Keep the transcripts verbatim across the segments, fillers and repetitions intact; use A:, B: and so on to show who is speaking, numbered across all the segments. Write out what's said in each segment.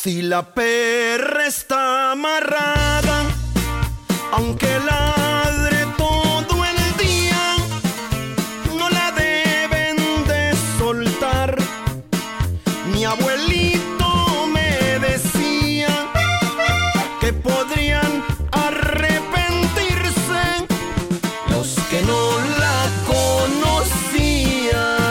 A: Si la perra está amarrada, aunque ladre todo el día, no la deben de soltar. Mi abuelito me decía que podrían arrepentirse los que no la conocían.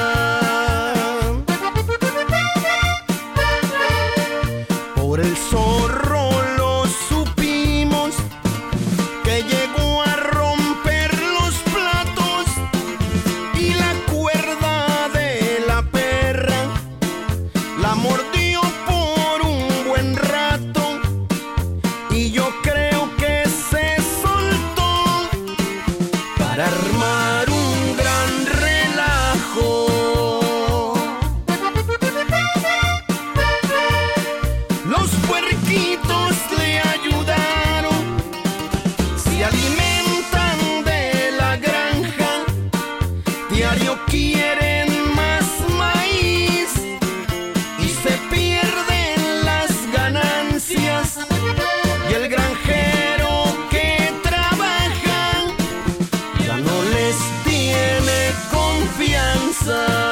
A: Por el zorro lo supimos, que llegó a romper los platos, y la cuerda de la perra la mordió por un buen rato, y yo creo que se soltó para armar un gran relajo. Los puerquitos le ayudaron, se alimentan de la granja, diario quieren más maíz y se pierden las ganancias, y el granjero que trabaja ya no les tiene confianza.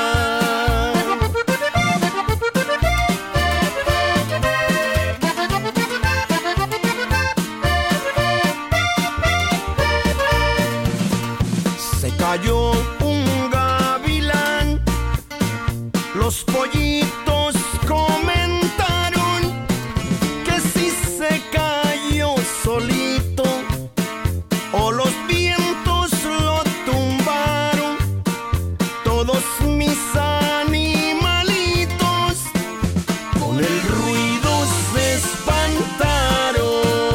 A: Se cayó un gavilán, los pollitos comentaron que si se cayó solito o los vientos lo tumbaron. Todos mis animalitos con el ruido se espantaron.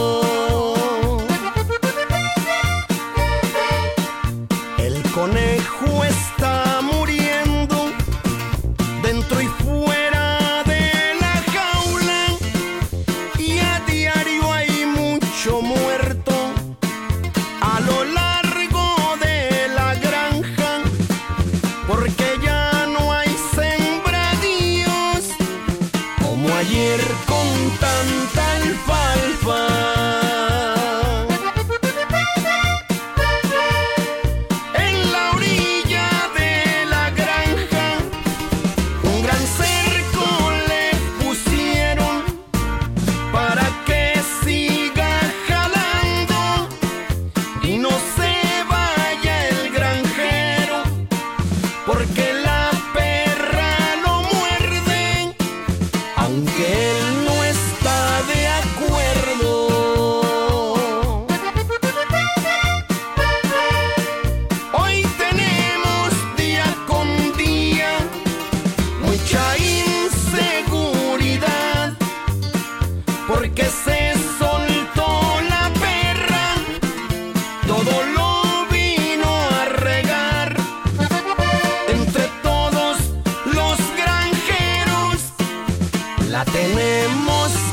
A: El conejo está muriendo dentro y fuera de la jaula, y a diario hay mucho muerto a lo largo de la granja, porque ya no hay sembradíos como ayer con tanta alfalfa. En la orilla de la granja un gran cerco le pusieron para que siga jalando y no se vaya el granjero, porque la perra lo muerde aunque él no está de acuerdo. Hoy tenemos día con día mucha inseguridad, porque se soltó la perra, todo lo vino a regar. Entre todos los granjeros la tenemos